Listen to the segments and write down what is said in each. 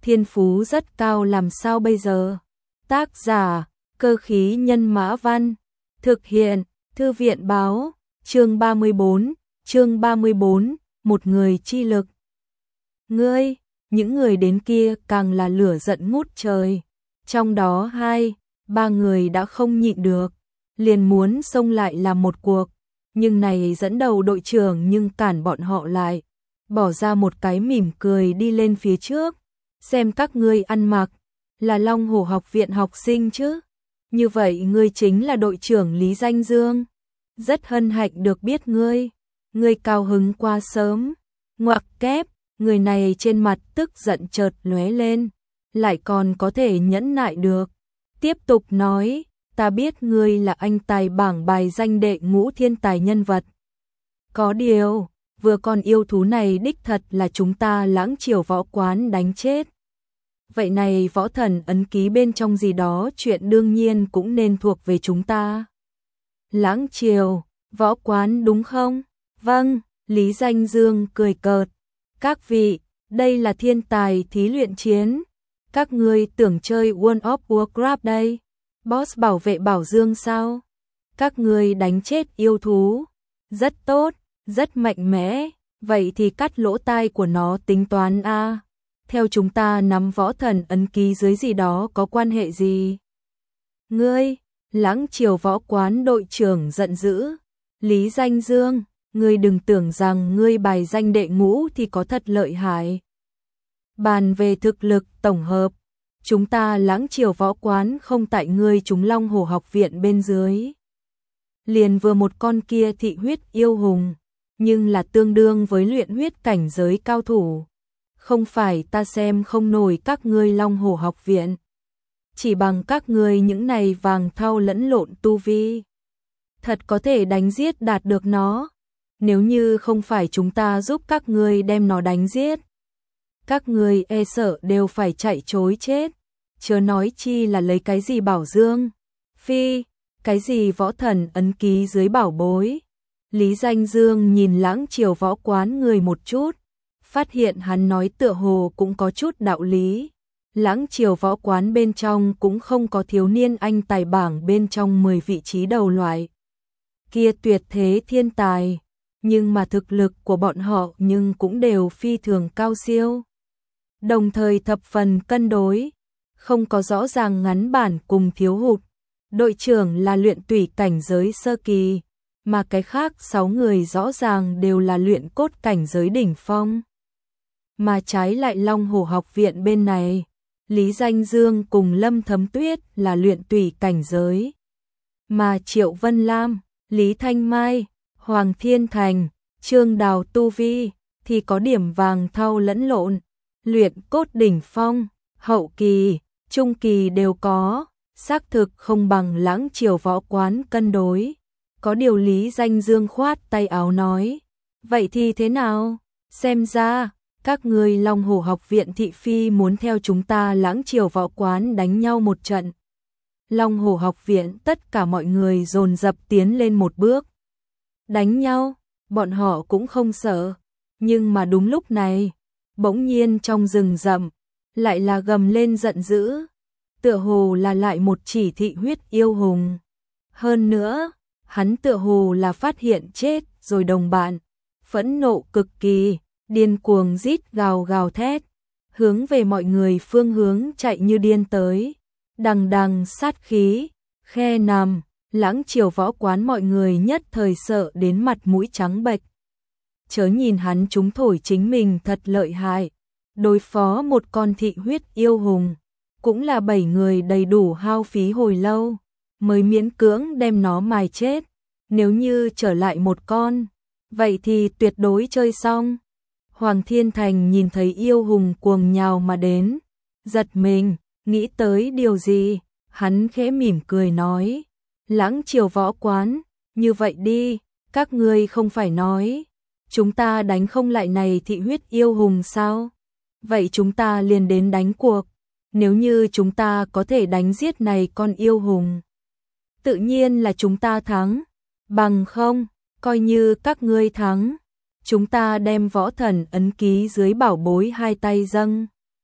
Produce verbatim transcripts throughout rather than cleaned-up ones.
thiên phú rất cao làm sao bây giờ? Tác giả, Cơ khí nhân mã văn, thực hiện, Thư viện báo, chương ba mươi bốn, chương ba mươi bốn, một người chi lực. Ngươi, những người đến kia càng là lửa giận ngút trời, trong đó hai, ba người đã không nhịn được, liền muốn xông lại làm một cuộc, nhưng này dẫn đầu đội trưởng nhưng cản bọn họ lại, bỏ ra một cái mỉm cười đi lên phía trước, xem các ngươi ăn mặc, là Long Hổ học viện học sinh chứ, như vậy ngươi chính là đội trưởng Lý Danh Dương, rất hân hạnh được biết ngươi, ngươi cao hứng quá sớm, ngoặc kép, người này trên mặt tức giận chợt lóe lên, lại còn có thể nhẫn nại được, tiếp tục nói, ta biết ngươi là anh tài bảng bài danh đệ ngũ thiên tài nhân vật. Có điều, vừa con yêu thú này đích thật là chúng ta Lãng Triều võ quán đánh chết. Vậy này võ thần ấn ký bên trong gì đó chuyện đương nhiên cũng nên thuộc về chúng ta. Lãng Triều, võ quán đúng không? Vâng, Lý Danh Dương cười cợt. Các vị, đây là thiên tài thí luyện chiến. Các ngươi tưởng chơi World of Warcraft đây. Boss bảo vệ Bảo Dương sao? Các ngươi đánh chết yêu thú. Rất tốt, rất mạnh mẽ. Vậy thì cắt lỗ tai của nó tính toán a. Theo chúng ta nắm võ thần ấn ký dưới gì đó có quan hệ gì? Ngươi, Lãng Triều võ quán đội trưởng giận dữ. Lý Danh Dương, ngươi đừng tưởng rằng ngươi bài danh đệ ngũ thì có thật lợi hại. Bàn về thực lực tổng hợp, chúng ta Lãng Triều võ quán không tại ngươi chúng Long Hổ học viện bên dưới. Liền vừa một con kia thị huyết yêu hùng, nhưng là tương đương với luyện huyết cảnh giới cao thủ. Không phải ta xem không nổi các ngươi Long Hổ học viện. Chỉ bằng các ngươi những này vàng thau lẫn lộn tu vi. Thật có thể đánh giết đạt được nó. Nếu như không phải chúng ta giúp các ngươi đem nó đánh giết. Các ngươi e sợ đều phải chạy trối chết. Chớ nói chi là lấy cái gì bảo dương. Phi, cái gì võ thần ấn ký dưới bảo bối. Lý Danh Dương nhìn Lãng Triều võ quán người một chút. Phát hiện hắn nói tựa hồ cũng có chút đạo lý. Lãng Triều võ quán bên trong cũng không có thiếu niên anh tài bảng bên trong mười vị trí đầu loại. Kia tuyệt thế thiên tài, nhưng mà thực lực của bọn họ nhưng cũng đều phi thường cao siêu. Đồng thời thập phần cân đối, không có rõ ràng ngắn bản cùng thiếu hụt. Đội trưởng là luyện tủy cảnh giới sơ kỳ, mà cái khác sáu người rõ ràng đều là luyện cốt cảnh giới đỉnh phong. Mà trái lại Long Hổ học viện bên này, Lý Danh Dương cùng Lâm Thấm Tuyết là luyện tủy cảnh giới. Mà Triệu Vân Lam, Lý Thanh Mai, Hoàng Thiên Thành, Trương Đào Tu Vi thì có điểm vàng thau lẫn lộn, luyện cốt đỉnh phong, hậu kỳ, trung kỳ đều có, xác thực không bằng Lãng Triều võ quán cân đối. Có điều Lý Danh Dương khoát tay áo nói, vậy thì thế nào? Xem ra các ngươi Long Hổ học viện thị phi muốn theo chúng ta Lãng Triều võ quán đánh nhau một trận. Long Hổ học viện tất cả mọi người dồn dập tiến lên một bước. Đánh nhau, bọn họ cũng không sợ, nhưng mà đúng lúc này, bỗng nhiên trong rừng rậm, lại là gầm lên giận dữ, tựa hồ là lại một chỉ thị huyết yêu hùng. Hơn nữa, hắn tựa hồ là phát hiện chết rồi đồng bạn, phẫn nộ cực kỳ. Điên cuồng rít gào gào thét, hướng về mọi người phương hướng chạy như điên tới, đằng đằng sát khí, khe nằm, Lãng Triều võ quán mọi người nhất thời sợ đến mặt mũi trắng bệch. Chớ nhìn hắn chúng thổi chính mình thật lợi hại, đối phó một con thị huyết yêu hùng, cũng là bảy người đầy đủ hao phí hồi lâu, mới miễn cưỡng đem nó mài chết, nếu như trở lại một con, vậy thì tuyệt đối chơi xong. Hoàng Thiên Thành nhìn thấy yêu hùng cuồng nhào mà đến, giật mình, nghĩ tới điều gì, hắn khẽ mỉm cười nói, Lãng Triều võ quán, như vậy đi, các ngươi không phải nói, chúng ta đánh không lại này thị huyết yêu hùng sao? Vậy chúng ta liền đến đánh cuộc, nếu như chúng ta có thể đánh giết này con yêu hùng, tự nhiên là chúng ta thắng, bằng không, coi như các ngươi thắng. Chúng ta đem võ thần ấn ký dưới bảo bối hai tay dâng.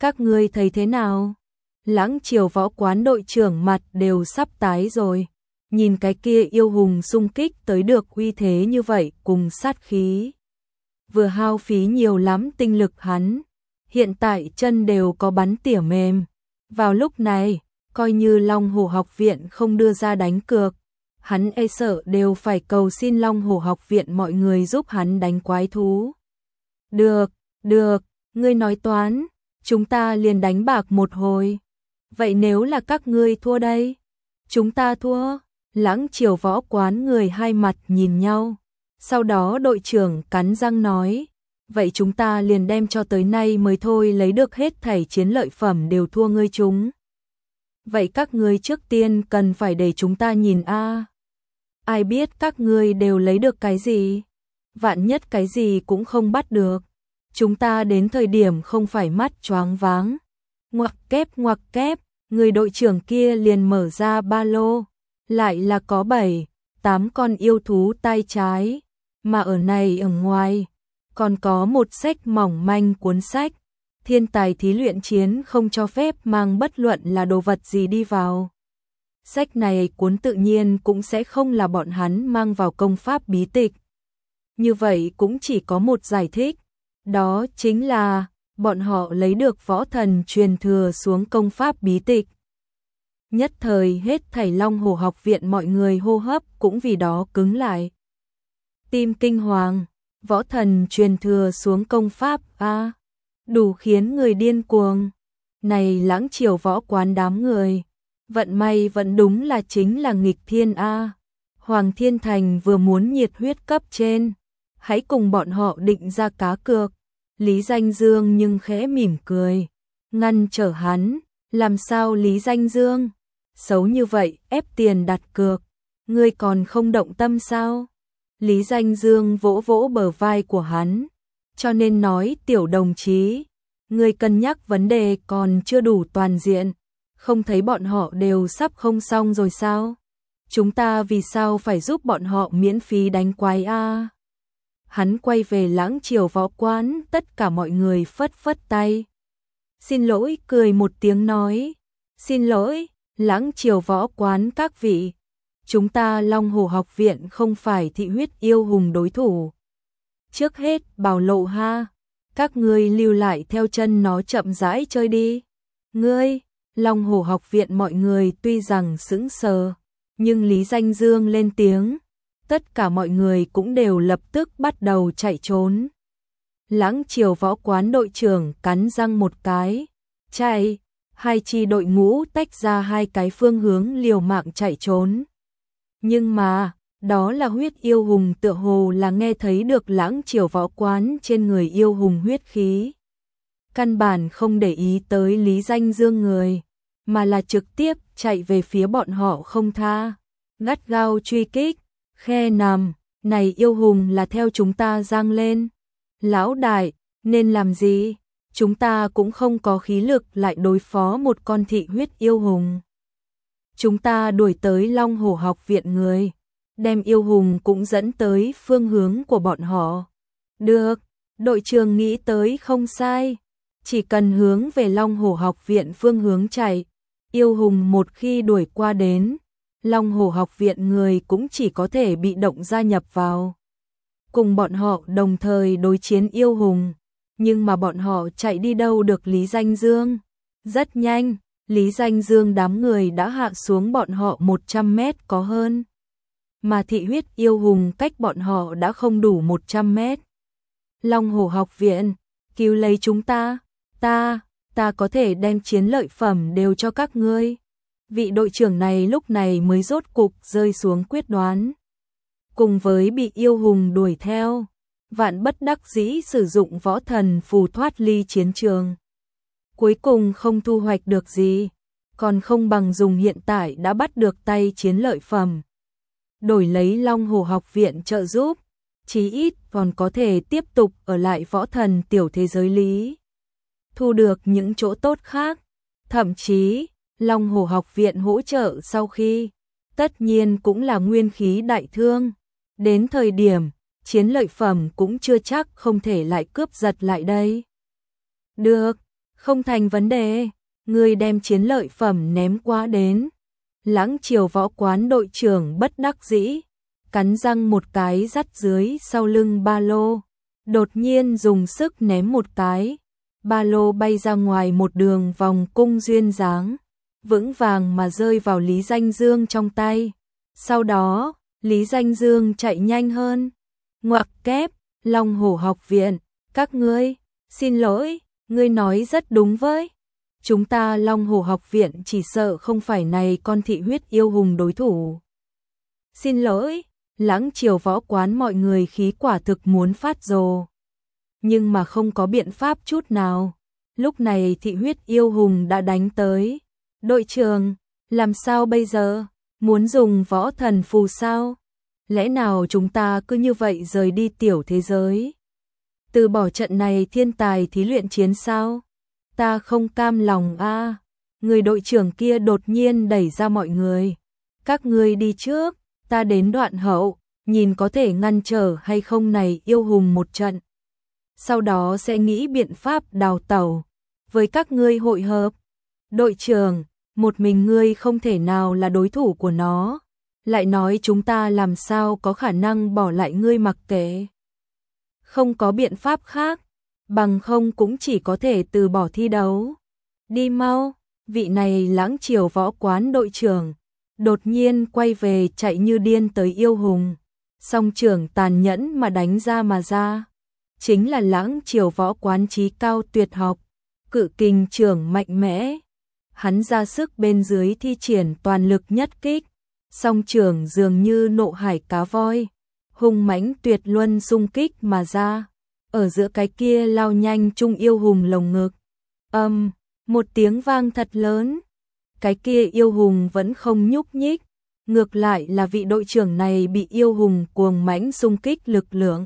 Các ngươi thấy thế nào? Lãng Triều Võ Quán đội trưởng mặt đều sắp tái rồi. Nhìn cái kia yêu hùng xung kích tới được uy thế như vậy cùng sát khí. Vừa hao phí nhiều lắm tinh lực hắn. Hiện tại chân đều có bắn tỉa mềm. Vào lúc này, coi như Long Hổ học viện không đưa ra đánh cược. Hắn e sợ đều phải cầu xin Long Hổ học viện mọi người giúp hắn đánh quái thú. Được, được, ngươi nói toán, chúng ta liền đánh bạc một hồi. Vậy nếu là các ngươi thua đây? Chúng ta thua. Lãng Triều Võ Quán người hai mặt nhìn nhau. Sau đó đội trưởng cắn răng nói, vậy chúng ta liền đem cho tới nay mới thôi lấy được hết thảy chiến lợi phẩm đều thua ngươi chúng. Vậy các ngươi trước tiên cần phải để chúng ta nhìn a. Ai biết các ngươi đều lấy được cái gì? Vạn nhất cái gì cũng không bắt được. Chúng ta đến thời điểm không phải mắt choáng váng. Ngoặc kép ngoặc kép, người đội trưởng kia liền mở ra ba lô. Lại là có bảy, tám con yêu thú tay trái. Mà ở này ở ngoài, còn có một sách mỏng manh cuốn sách. Thiên tài thí luyện chiến không cho phép mang bất luận là đồ vật gì đi vào. Sách này cuốn tự nhiên cũng sẽ không là bọn hắn mang vào công pháp bí tịch. Như vậy cũng chỉ có một giải thích. Đó chính là bọn họ lấy được võ thần truyền thừa xuống công pháp bí tịch. Nhất thời hết thảy Long Hổ học viện mọi người hô hấp cũng vì đó cứng lại. Tim kinh hoàng, võ thần truyền thừa xuống công pháp a, đủ khiến người điên cuồng. Này Lãng Triều Võ Quán đám người, vận may vẫn đúng là chính là nghịch thiên a. Hoàng Thiên Thành vừa muốn nhiệt huyết cấp trên, hãy cùng bọn họ định ra cá cược. Lý Danh Dương nhưng khẽ mỉm cười, ngăn trở hắn, làm sao Lý Danh Dương? Xấu như vậy, ép tiền đặt cược, ngươi còn không động tâm sao? Lý Danh Dương vỗ vỗ bờ vai của hắn, cho nên nói tiểu đồng chí, ngươi cân nhắc vấn đề còn chưa đủ toàn diện, không thấy bọn họ đều sắp không xong rồi sao? Chúng ta vì sao phải giúp bọn họ miễn phí đánh quái a? Hắn quay về Lãng Triều Võ Quán, tất cả mọi người phất phất tay. Xin lỗi, cười một tiếng nói, xin lỗi, Lãng Triều Võ Quán các vị. Chúng ta Long Hổ học viện không phải thị huyết yêu hùng đối thủ. Trước hết bảo lộ ha, các ngươi lưu lại theo chân nó chậm rãi chơi đi. Ngươi, Long Hổ học viện mọi người tuy rằng sững sờ, nhưng Lý Danh Dương lên tiếng, tất cả mọi người cũng đều lập tức bắt đầu chạy trốn. Lãng Triều Võ Quán đội trưởng cắn răng một cái, chạy, hai chi đội ngũ tách ra hai cái phương hướng liều mạng chạy trốn. Nhưng mà, đó là huyết yêu hùng tựa hồ là nghe thấy được Lãng Triều Võ Quán trên người yêu hùng huyết khí. Căn bản không để ý tới Lý Danh Dương người, mà là trực tiếp chạy về phía bọn họ không tha, gắt gao truy kích, khe nằm, này yêu hùng là theo chúng ta giang lên. Lão đại, nên làm gì? Chúng ta cũng không có khí lực lại đối phó một con thị huyết yêu hùng. Chúng ta đuổi tới Long Hổ học viện người, đem yêu hùng cũng dẫn tới phương hướng của bọn họ. Được, đội trưởng nghĩ tới không sai, chỉ cần hướng về Long Hổ học viện phương hướng chạy, yêu hùng một khi đuổi qua đến, Long Hổ học viện người cũng chỉ có thể bị động gia nhập vào. Cùng bọn họ đồng thời đối chiến yêu hùng, nhưng mà bọn họ chạy đi đâu được Lý Danh Dương? Rất nhanh, Lý Danh Dương đám người đã hạ xuống bọn họ một trăm mét có hơn. Mà thị huyết yêu hùng cách bọn họ đã không đủ một trăm mét. Long Hổ học viện, cứu lấy chúng ta, ta, ta có thể đem chiến lợi phẩm đều cho các ngươi. Vị đội trưởng này lúc này mới rốt cục rơi xuống quyết đoán. Cùng với bị yêu hùng đuổi theo, vạn bất đắc dĩ sử dụng võ thần phù thoát ly chiến trường. Cuối cùng không thu hoạch được gì, còn không bằng dùng hiện tại đã bắt được tay chiến lợi phẩm. Đổi lấy Long Hổ học viện trợ giúp, chí ít còn có thể tiếp tục ở lại võ thần tiểu thế giới lý. Thu được những chỗ tốt khác, thậm chí Long Hổ học viện hỗ trợ sau khi, tất nhiên cũng là nguyên khí đại thương. Đến thời điểm, chiến lợi phẩm cũng chưa chắc không thể lại cướp giật lại đây. Được, Không thành vấn đề, ngươi đem chiến lợi phẩm ném qua đến. Lãng Triều Võ Quán đội trưởng bất đắc dĩ, cắn răng một cái dắt dưới sau lưng ba lô, đột nhiên dùng sức ném một cái, ba lô bay ra ngoài một đường vòng cung duyên dáng, vững vàng mà rơi vào Lý Danh Dương trong tay. Sau đó, Lý Danh Dương chạy nhanh hơn. Ngoặc kép, Long Hổ học viện, các ngươi, xin lỗi, ngươi nói rất đúng với. Chúng ta Long Hổ học viện chỉ sợ không phải này con thị huyết yêu hùng đối thủ. Xin lỗi, Lãng Triều Võ Quán mọi người khí quả thực muốn phát rồ. Nhưng mà không có biện pháp chút nào. Lúc này thị huyết yêu hùng đã đánh tới. Đội trưởng, làm sao bây giờ? Muốn dùng võ thần phù sao? Lẽ nào chúng ta cứ như vậy rời đi tiểu thế giới? Từ bỏ trận này thiên tài thí luyện chiến sao? Ta không cam lòng a. À. Người đội trưởng kia đột nhiên đẩy ra mọi người. Các ngươi đi trước, ta đến đoạn hậu, nhìn có thể ngăn trở hay không này yêu hùng một trận. Sau đó sẽ nghĩ biện pháp đào tẩu, với các ngươi hội hợp. Đội trưởng, một mình ngươi không thể nào là đối thủ của nó. Lại nói chúng ta làm sao có khả năng bỏ lại ngươi mặc kệ. Không có biện pháp khác, bằng không cũng chỉ có thể từ bỏ thi đấu. Đi mau, vị này Lãng Triều Võ Quán đội trưởng, đột nhiên quay về chạy như điên tới yêu hùng. Song trưởng tàn nhẫn mà đánh ra mà ra. Chính là Lãng Triều Võ Quán chí cao tuyệt học, cự kình trưởng mạnh mẽ. Hắn ra sức bên dưới thi triển toàn lực nhất kích, song trưởng dường như nộ hải cá voi, hung mãnh tuyệt luân xung kích mà ra, ở giữa cái kia lao nhanh trung yêu hùng lồng ngực. Âm, um, một tiếng vang thật lớn, cái kia yêu hùng vẫn không nhúc nhích, ngược lại là vị đội trưởng này bị yêu hùng cuồng mãnh xung kích lực lượng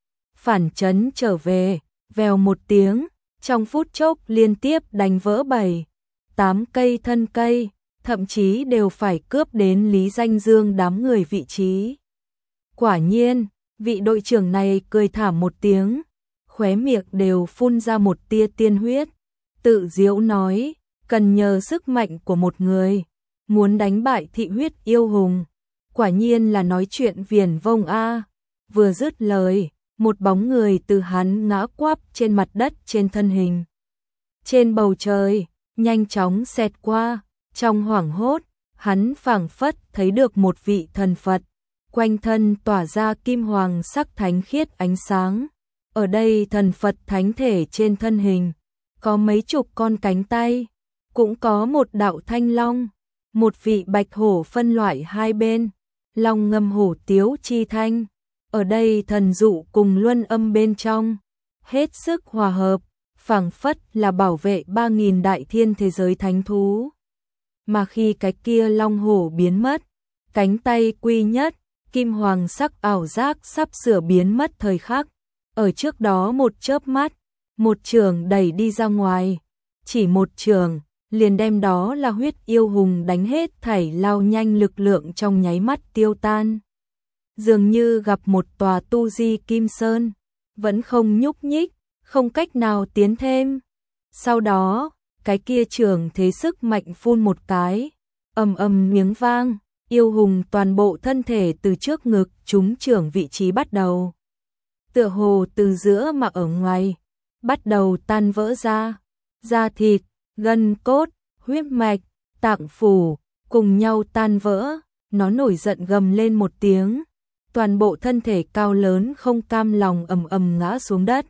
phản chấn trở về, vèo một tiếng, trong phút chốc liên tiếp đánh vỡ bảy, tám cây thân cây, thậm chí đều phải cướp đến Lý Danh Dương đám người vị trí. Quả nhiên, vị đội trưởng này cười thảm một tiếng, khóe miệng đều phun ra một tia tiên huyết, tự giễu nói, cần nhờ sức mạnh của một người, muốn đánh bại thị huyết yêu hùng, quả nhiên là nói chuyện viển vông a. Vừa dứt lời, một bóng người từ hắn ngã quắp trên mặt đất trên thân hình. Trên bầu trời, nhanh chóng xẹt qua, trong hoảng hốt, hắn phảng phất thấy được một vị thần Phật, quanh thân tỏa ra kim hoàng sắc thánh khiết ánh sáng. Ở đây thần Phật thánh thể trên thân hình, có mấy chục con cánh tay, cũng có một đạo thanh long, một vị bạch hổ phân loại hai bên, long ngâm hổ tiếu chi thanh. Ở đây thần dụ cùng luân âm bên trong, hết sức hòa hợp, phảng phất là bảo vệ ba nghìn đại thiên thế giới thánh thú. Mà khi cái kia long hổ biến mất, cánh tay quy nhất, kim hoàng sắc ảo giác sắp sửa biến mất thời khắc. Ở trước đó một chớp mắt, một trường đẩy đi ra ngoài, chỉ một trường, liền đem đó là huyết yêu hùng đánh hết thảy lao nhanh lực lượng trong nháy mắt tiêu tan. Dường như gặp một tòa tu di kim sơn, vẫn không nhúc nhích, không cách nào tiến thêm. Sau đó, cái kia trường thế sức mạnh phun một cái, ầm ầm miếng vang, yêu hùng toàn bộ thân thể từ trước ngực trúng trưởng vị trí bắt đầu. Tựa hồ từ giữa mà ở ngoài, bắt đầu tan vỡ ra, da thịt, gân cốt, huyết mạch, tạng phủ, cùng nhau tan vỡ, nó nổi giận gầm lên một tiếng. Toàn bộ thân thể cao lớn không cam lòng ầm ầm ngã xuống đất.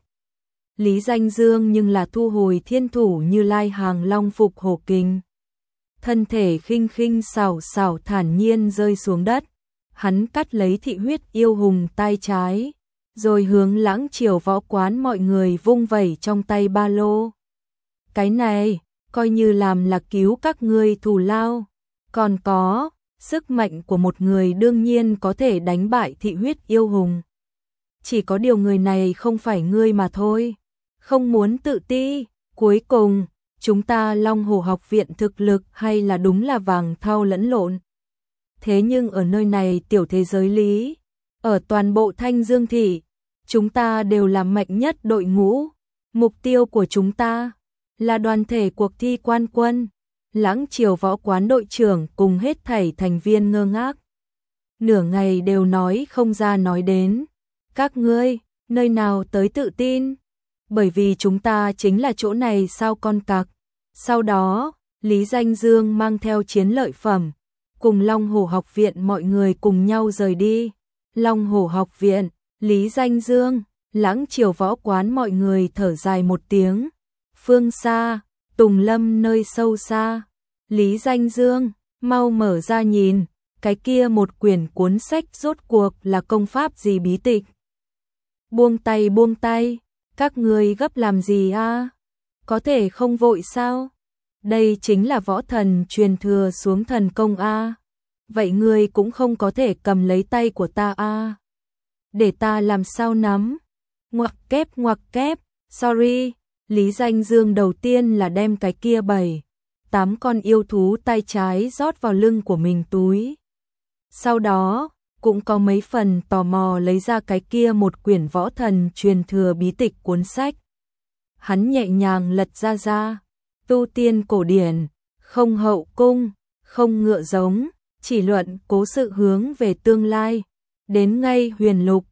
Lý Danh Dương nhưng là thu hồi thiên thủ Như Lai hàng long phục hổ kình. Thân thể khinh khinh xảo xảo thản nhiên rơi xuống đất. Hắn cắt lấy thị huyết yêu hùng tay trái, rồi hướng Lãng Triều Võ Quán mọi người vung vẩy trong tay ba lô. Cái này, coi như làm là cứu các ngươi thù lao. Còn có, sức mạnh của một người đương nhiên có thể đánh bại thị huyết yêu hùng. Chỉ có điều người này không phải ngươi mà thôi. Không muốn tự ti, cuối cùng, chúng ta Long Hổ học viện thực lực hay là đúng là vàng thau lẫn lộn. Thế nhưng ở nơi này tiểu thế giới lý, ở toàn bộ Thanh Dương thị, chúng ta đều là mạnh nhất đội ngũ. Mục tiêu của chúng ta là đoàn thể cuộc thi quan quân. Lãng Triều Võ Quán đội trưởng cùng hết thảy thành viên ngơ ngác. Nửa ngày đều nói không ra nói đến. Các ngươi, nơi nào tới tự tin? Bởi vì chúng ta chính là chỗ này sao con cặc. Sau đó, Lý Danh Dương mang theo chiến lợi phẩm, cùng Long Hổ học viện mọi người cùng nhau rời đi. Long Hổ học viện, Lý Danh Dương, Lãng Triều Võ Quán mọi người thở dài một tiếng. Phương xa, Tùng Lâm nơi sâu xa. Lý Danh Dương, mau mở ra nhìn, cái kia một quyển cuốn sách rốt cuộc là công pháp gì bí tịch. Buông tay buông tay, các ngươi gấp làm gì a? Có thể không vội sao? Đây chính là võ thần truyền thừa xuống thần công a. Vậy ngươi cũng không có thể cầm lấy tay của ta a. Để ta làm sao nắm? Ngoặc kép ngoặc kép, sorry. Lý Danh Dương đầu tiên là đem cái kia bảy, tám con yêu thú tay trái rót vào lưng của mình túi. Sau đó, cũng có mấy phần tò mò lấy ra cái kia một quyển võ thần truyền thừa bí tịch cuốn sách. Hắn nhẹ nhàng lật ra ra, tu tiên cổ điển, không hậu cung, không ngựa giống, chỉ luận cố sự hướng về tương lai, đến ngay huyền lục,